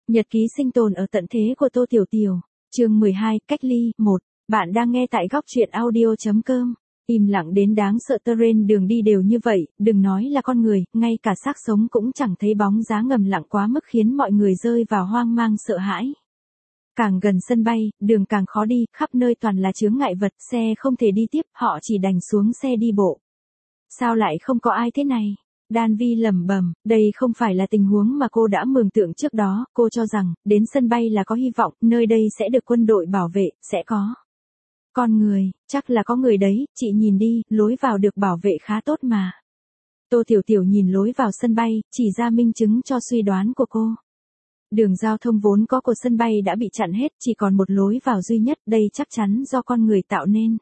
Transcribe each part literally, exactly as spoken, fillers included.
Nhật ký sinh tồn ở tận thế của Tô Tiểu Tiểu. Chương mười hai, cách ly. một. Bạn đang nghe tại góc truyện audio chấm com. Im lặng đến đáng sợ, terrain đường đi đều như vậy, đừng nói là con người, ngay cả xác sống cũng chẳng thấy bóng dáng, ngầm lặng quá mức khiến mọi người rơi vào hoang mang sợ hãi. Càng gần sân bay, đường càng khó đi, khắp nơi toàn là chướng ngại vật, xe không thể đi tiếp, họ chỉ đành xuống xe đi bộ. Sao lại không có ai thế này? Đan Vi lẩm bẩm, đây không phải là tình huống mà cô đã mường tượng trước đó, cô cho rằng, đến sân bay là có hy vọng, nơi đây sẽ được quân đội bảo vệ, sẽ có con người, chắc là có người đấy, chị nhìn đi, lối vào được bảo vệ khá tốt mà. Tô Tiểu Tiểu nhìn lối vào sân bay, chỉ ra minh chứng cho suy đoán của cô. Đường giao thông vốn có của sân bay đã bị chặn hết, chỉ còn một lối vào duy nhất, đây chắc chắn do con người tạo nên.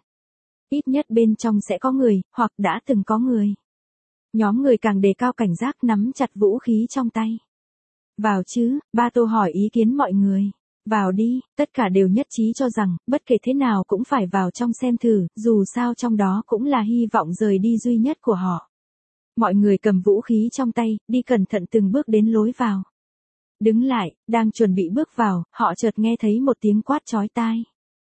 Ít nhất bên trong sẽ có người, hoặc đã từng có người. Nhóm người càng đề cao cảnh giác, nắm chặt vũ khí trong tay. Vào chứ, Ba Tô hỏi ý kiến mọi người. Vào đi, tất cả đều nhất trí cho rằng, bất kể thế nào cũng phải vào trong xem thử, dù sao trong đó cũng là hy vọng rời đi duy nhất của họ. Mọi người cầm vũ khí trong tay, đi cẩn thận từng bước đến lối vào. Đứng lại, đang chuẩn bị bước vào, họ chợt nghe thấy một tiếng quát chói tai.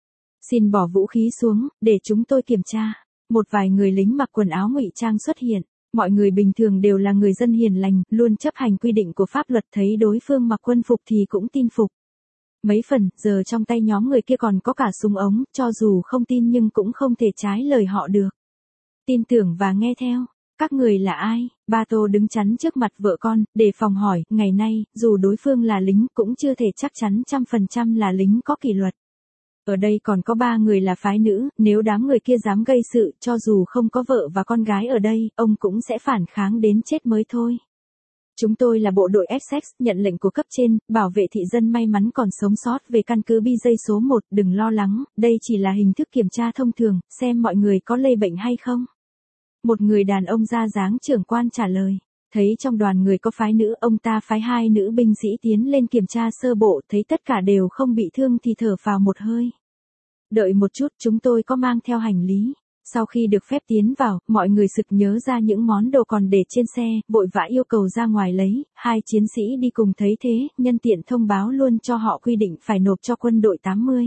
Xin bỏ vũ khí xuống, để chúng tôi kiểm tra. Một vài người lính mặc quần áo ngụy trang xuất hiện. Mọi người bình thường đều là người dân hiền lành, luôn chấp hành quy định của pháp luật, thấy đối phương mặc quân phục thì cũng tin phục. Mấy phần, giờ trong tay nhóm người kia còn có cả súng ống, cho dù không tin nhưng cũng không thể trái lời họ được. Tin tưởng và nghe theo. Các người là ai? Ba Tô đứng chắn trước mặt vợ con, để phòng hỏi, ngày nay, dù đối phương là lính cũng chưa thể chắc chắn trăm phần trăm là lính có kỷ luật. Ở đây còn có ba người là phái nữ, nếu đám người kia dám gây sự, cho dù không có vợ và con gái ở đây, ông cũng sẽ phản kháng đến chết mới thôi. Chúng tôi là bộ đội ét ích, nhận lệnh của cấp trên, bảo vệ thị dân may mắn còn sống sót về căn cứ bê gi số một, đừng lo lắng, đây chỉ là hình thức kiểm tra thông thường, xem mọi người có lây bệnh hay không. Một người đàn ông da dáng trưởng quan trả lời. Thấy trong đoàn người có phái nữ, ông ta phái hai nữ binh sĩ tiến lên kiểm tra sơ bộ, thấy tất cả đều không bị thương thì thở phào một hơi. Đợi một chút, chúng tôi có mang theo hành lý. Sau khi được phép tiến vào, mọi người sực nhớ ra những món đồ còn để trên xe, vội vã yêu cầu ra ngoài lấy. Hai chiến sĩ đi cùng thấy thế, nhân tiện thông báo luôn cho họ quy định phải nộp cho quân đội tám mươi.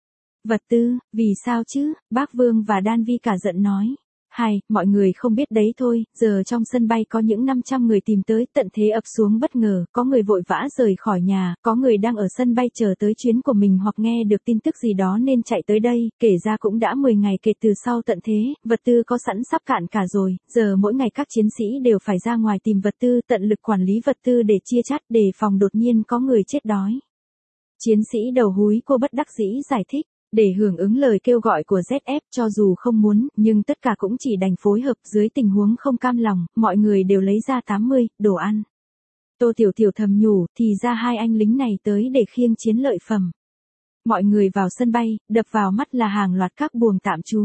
Vật tư, vì sao chứ? Bác Vương và Đan Vi cả giận nói. Hai, mọi người không biết đấy thôi, giờ trong sân bay có những năm trăm người tìm tới, tận thế ập xuống bất ngờ, có người vội vã rời khỏi nhà, có người đang ở sân bay chờ tới chuyến của mình hoặc nghe được tin tức gì đó nên chạy tới đây, kể ra cũng đã mười ngày kể từ sau tận thế, vật tư có sẵn sắp cạn cả rồi, giờ mỗi ngày các chiến sĩ đều phải ra ngoài tìm vật tư, tận lực quản lý vật tư để chia chắt, để phòng đột nhiên có người chết đói. Chiến sĩ đầu húi cô bất đắc dĩ giải thích. Để hưởng ứng lời kêu gọi của dét ép, cho dù không muốn, nhưng tất cả cũng chỉ đành phối hợp, dưới tình huống không cam lòng, mọi người đều lấy ra tám mươi, đồ ăn. Tô Tiểu Tiểu thầm nhủ, thì ra hai anh lính này tới để khiêng chiến lợi phẩm. Mọi người vào sân bay, đập vào mắt là hàng loạt các buồng tạm trú.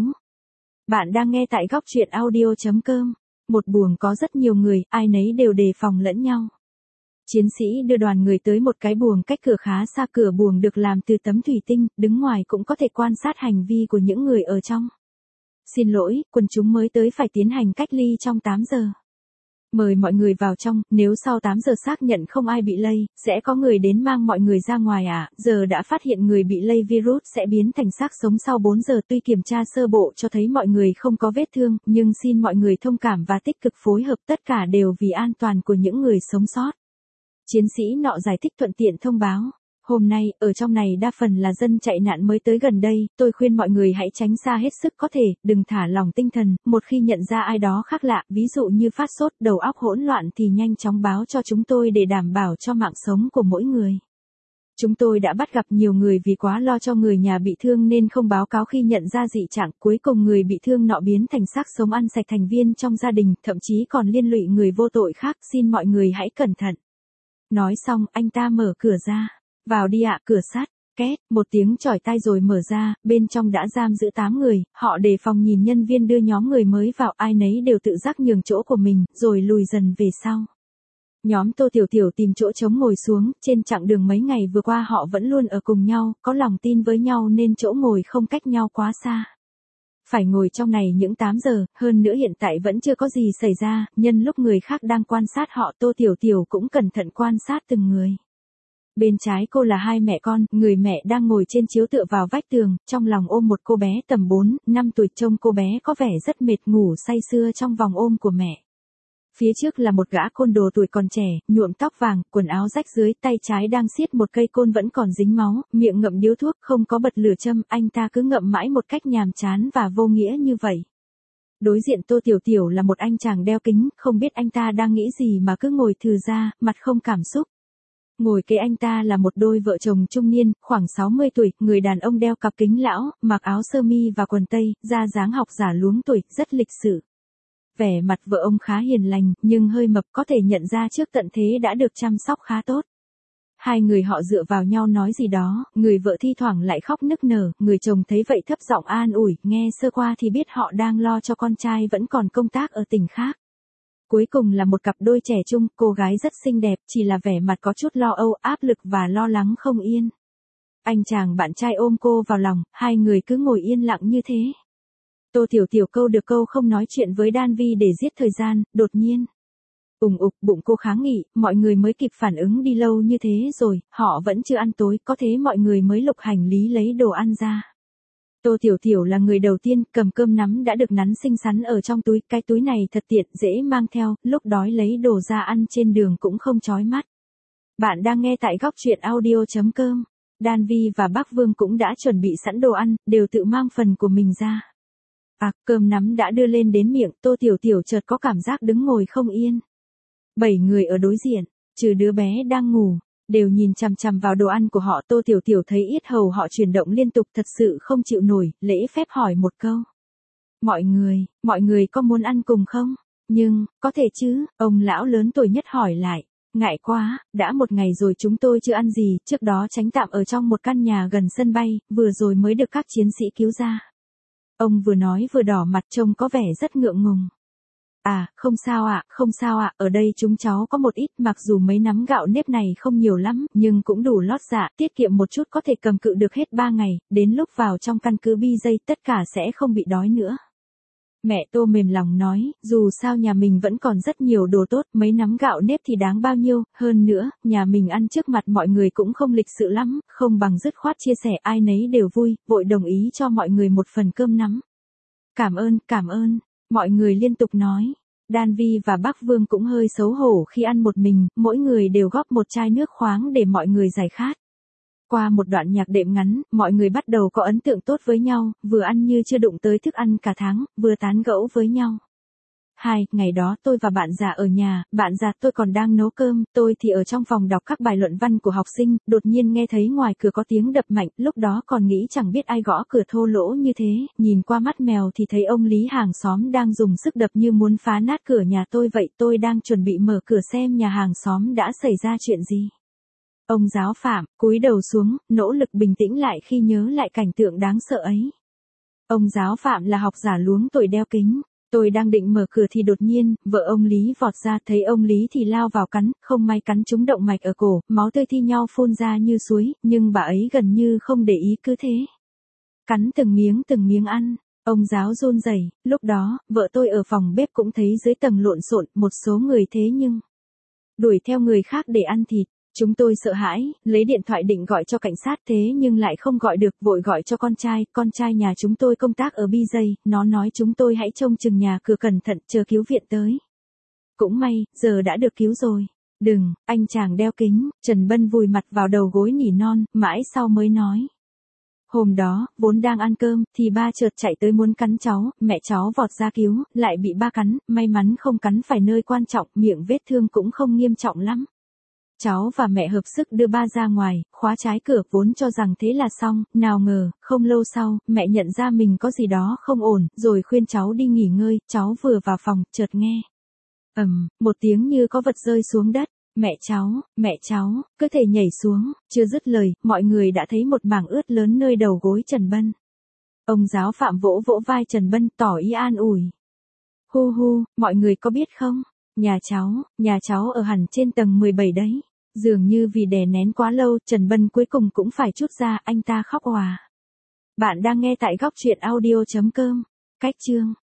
Bạn đang nghe tại góc truyện audio chấm com. Một buồng có rất nhiều người, ai nấy đều đề phòng lẫn nhau. Chiến sĩ đưa đoàn người tới một cái buồng cách cửa khá xa, cửa buồng được làm từ tấm thủy tinh, đứng ngoài cũng có thể quan sát hành vi của những người ở trong. Xin lỗi, quần chúng mới tới phải tiến hành cách ly trong tám giờ. Mời mọi người vào trong, nếu sau tám giờ xác nhận không ai bị lây, sẽ có người đến mang mọi người ra ngoài à, giờ đã phát hiện người bị lây virus sẽ biến thành xác sống sau bốn giờ, tuy kiểm tra sơ bộ cho thấy mọi người không có vết thương, nhưng xin mọi người thông cảm và tích cực phối hợp, tất cả đều vì an toàn của những người sống sót. Chiến sĩ nọ giải thích thuận tiện thông báo. Hôm nay, ở trong này đa phần là dân chạy nạn mới tới gần đây, tôi khuyên mọi người hãy tránh xa hết sức có thể, đừng thả lỏng tinh thần, một khi nhận ra ai đó khác lạ, ví dụ như phát sốt, đầu óc hỗn loạn thì nhanh chóng báo cho chúng tôi để đảm bảo cho mạng sống của mỗi người. Chúng tôi đã bắt gặp nhiều người vì quá lo cho người nhà bị thương nên không báo cáo khi nhận ra dị trạng, cuối cùng người bị thương nọ biến thành xác sống ăn sạch thành viên trong gia đình, thậm chí còn liên lụy người vô tội khác, xin mọi người hãy cẩn thận. Nói xong, anh ta mở cửa ra. Vào đi ạ, cửa sắt. Két, một tiếng chỏi tai rồi mở ra, bên trong đã giam giữ tám người, họ đề phòng nhìn nhân viên đưa nhóm người mới vào, ai nấy đều tự giác nhường chỗ của mình, rồi lùi dần về sau. Nhóm Tô Tiểu Tiểu tìm chỗ trống ngồi xuống, trên chặng đường mấy ngày vừa qua họ vẫn luôn ở cùng nhau, có lòng tin với nhau nên chỗ ngồi không cách nhau quá xa. Phải ngồi trong này những tám giờ, hơn nữa hiện tại vẫn chưa có gì xảy ra, nhân lúc người khác đang quan sát họ, Tô Tiểu Tiểu cũng cẩn thận quan sát từng người. Bên trái cô là hai mẹ con, người mẹ đang ngồi trên chiếu tựa vào vách tường, trong lòng ôm một cô bé tầm bốn, năm tuổi, trông cô bé có vẻ rất mệt, ngủ say sưa trong vòng ôm của mẹ. Phía trước là một gã côn đồ tuổi còn trẻ, nhuộm tóc vàng, quần áo rách dưới, tay trái đang siết một cây côn vẫn còn dính máu, miệng ngậm điếu thuốc, không có bật lửa châm, anh ta cứ ngậm mãi một cách nhàm chán và vô nghĩa như vậy. Đối diện Tô Tiểu Tiểu là một anh chàng đeo kính, không biết anh ta đang nghĩ gì mà cứ ngồi thừ ra, mặt không cảm xúc. Ngồi kế anh ta là một đôi vợ chồng trung niên, khoảng sáu mươi tuổi, người đàn ông đeo cặp kính lão, mặc áo sơ mi và quần tây, da dáng học giả luống tuổi, rất lịch sự. Vẻ mặt vợ ông khá hiền lành, nhưng hơi mập, có thể nhận ra trước tận thế đã được chăm sóc khá tốt. Hai người họ dựa vào nhau nói gì đó, người vợ thi thoảng lại khóc nức nở, người chồng thấy vậy thấp giọng an ủi, nghe sơ qua thì biết họ đang lo cho con trai vẫn còn công tác ở tỉnh khác. Cuối cùng là một cặp đôi trẻ trung, cô gái rất xinh đẹp, chỉ là vẻ mặt có chút lo âu, áp lực và lo lắng không yên. Anh chàng bạn trai ôm cô vào lòng, hai người cứ ngồi yên lặng như thế. Tô Tiểu Tiểu câu được câu không nói chuyện với Đan Vi để giết thời gian, đột nhiên. Ùng ục, bụng cô kháng nghị, mọi người mới kịp phản ứng, đi lâu như thế rồi, họ vẫn chưa ăn tối, có thế mọi người mới lục hành lý lấy đồ ăn ra. Tô Tiểu Tiểu là người đầu tiên, cầm cơm nắm đã được nắn xinh xắn ở trong túi, cái túi này thật tiện, dễ mang theo, lúc đói lấy đồ ra ăn trên đường cũng không chói mắt. Bạn đang nghe tại góc truyện audio chấm com. Đan Vi và Bác Vương cũng đã chuẩn bị sẵn đồ ăn, đều tự mang phần của mình ra. À, cơm nắm đã đưa lên đến miệng, Tô Tiểu Tiểu chợt có cảm giác đứng ngồi không yên. Bảy người ở đối diện, trừ đứa bé đang ngủ, đều nhìn chằm chằm vào đồ ăn của họ. Tô Tiểu Tiểu thấy yết hầu họ chuyển động liên tục, thật sự không chịu nổi, lễ phép hỏi một câu. Mọi người, mọi người có muốn ăn cùng không? Nhưng, có thể chứ, ông lão lớn tuổi nhất hỏi lại. Ngại quá, đã một ngày rồi chúng tôi chưa ăn gì, trước đó tránh tạm ở trong một căn nhà gần sân bay, vừa rồi mới được các chiến sĩ cứu ra. Ông vừa nói vừa đỏ mặt, trông có vẻ rất ngượng ngùng. À, không sao ạ, không sao ạ, ở đây chúng cháu có một ít, mặc dù mấy nắm gạo nếp này không nhiều lắm, nhưng cũng đủ lót dạ, tiết kiệm một chút có thể cầm cự được hết ba ngày, đến lúc vào trong căn cứ bi dây tất cả sẽ không bị đói nữa. Mẹ Tô mềm lòng nói, dù sao nhà mình vẫn còn rất nhiều đồ tốt, mấy nắm gạo nếp thì đáng bao nhiêu, hơn nữa, nhà mình ăn trước mặt mọi người cũng không lịch sự lắm, không bằng dứt khoát chia sẻ, ai nấy đều vui, vội đồng ý cho mọi người một phần cơm nắm. Cảm ơn, cảm ơn, mọi người liên tục nói. Đan Vi và Bác Vương cũng hơi xấu hổ khi ăn một mình, mỗi người đều góp một chai nước khoáng để mọi người giải khát. Qua một đoạn nhạc đệm ngắn, mọi người bắt đầu có ấn tượng tốt với nhau, vừa ăn như chưa đụng tới thức ăn cả tháng, vừa tán gẫu với nhau. Hai, ngày đó tôi và bạn già ở nhà, bạn già tôi còn đang nấu cơm, tôi thì ở trong phòng đọc các bài luận văn của học sinh, đột nhiên nghe thấy ngoài cửa có tiếng đập mạnh, lúc đó còn nghĩ chẳng biết ai gõ cửa thô lỗ như thế, nhìn qua mắt mèo thì thấy ông Lý hàng xóm đang dùng sức đập như muốn phá nát cửa nhà tôi vậy, tôi đang chuẩn bị mở cửa xem nhà hàng xóm đã xảy ra chuyện gì. Ông giáo phạm, cúi đầu xuống, nỗ lực bình tĩnh lại khi nhớ lại cảnh tượng đáng sợ ấy. Ông giáo phạm là học giả luống tuổi đeo kính. Tôi đang định mở cửa thì đột nhiên, vợ ông Lý vọt ra, thấy ông Lý thì lao vào cắn, không may cắn trúng động mạch ở cổ, máu tươi thi nhau phun ra như suối, nhưng bà ấy gần như không để ý, cứ thế. Cắn từng miếng từng miếng ăn, ông giáo run rẩy. Lúc đó, vợ tôi ở phòng bếp cũng thấy dưới tầng lộn xộn, một số người thế nhưng đuổi theo người khác để ăn thịt. Chúng tôi sợ hãi, lấy điện thoại định gọi cho cảnh sát thế nhưng lại không gọi được, vội gọi cho con trai, con trai nhà chúng tôi công tác ở bi dây, nó nói chúng tôi hãy trông chừng nhà cửa cẩn thận, chờ cứu viện tới. Cũng may, giờ đã được cứu rồi. Đừng, anh chàng đeo kính, Trần Bân vùi mặt vào đầu gối nỉ non, mãi sau mới nói. Hôm đó, vốn đang ăn cơm, thì ba chợt chạy tới muốn cắn cháu, mẹ cháu vọt ra cứu, lại bị ba cắn, may mắn không cắn phải nơi quan trọng, miệng vết thương cũng không nghiêm trọng lắm. Cháu và mẹ hợp sức đưa ba ra ngoài, khóa trái cửa, vốn cho rằng thế là xong, nào ngờ, không lâu sau, mẹ nhận ra mình có gì đó không ổn, rồi khuyên cháu đi nghỉ ngơi, cháu vừa vào phòng, chợt nghe. ầm, um, một tiếng như có vật rơi xuống đất, mẹ cháu, mẹ cháu, cứ thể nhảy xuống, chưa dứt lời, mọi người đã thấy một mảng ướt lớn nơi đầu gối Trần Bân. Ông giáo phạm vỗ vỗ vai Trần Bân tỏ ý an ủi. Hu hu, mọi người có biết không? Nhà cháu, nhà cháu ở hẳn trên tầng mười bảy đấy. Dường như vì đè nén quá lâu, Trần Bân cuối cùng cũng phải trút ra, anh ta khóc òa. Bạn đang nghe tại góc truyện audio chấm com. Cách chương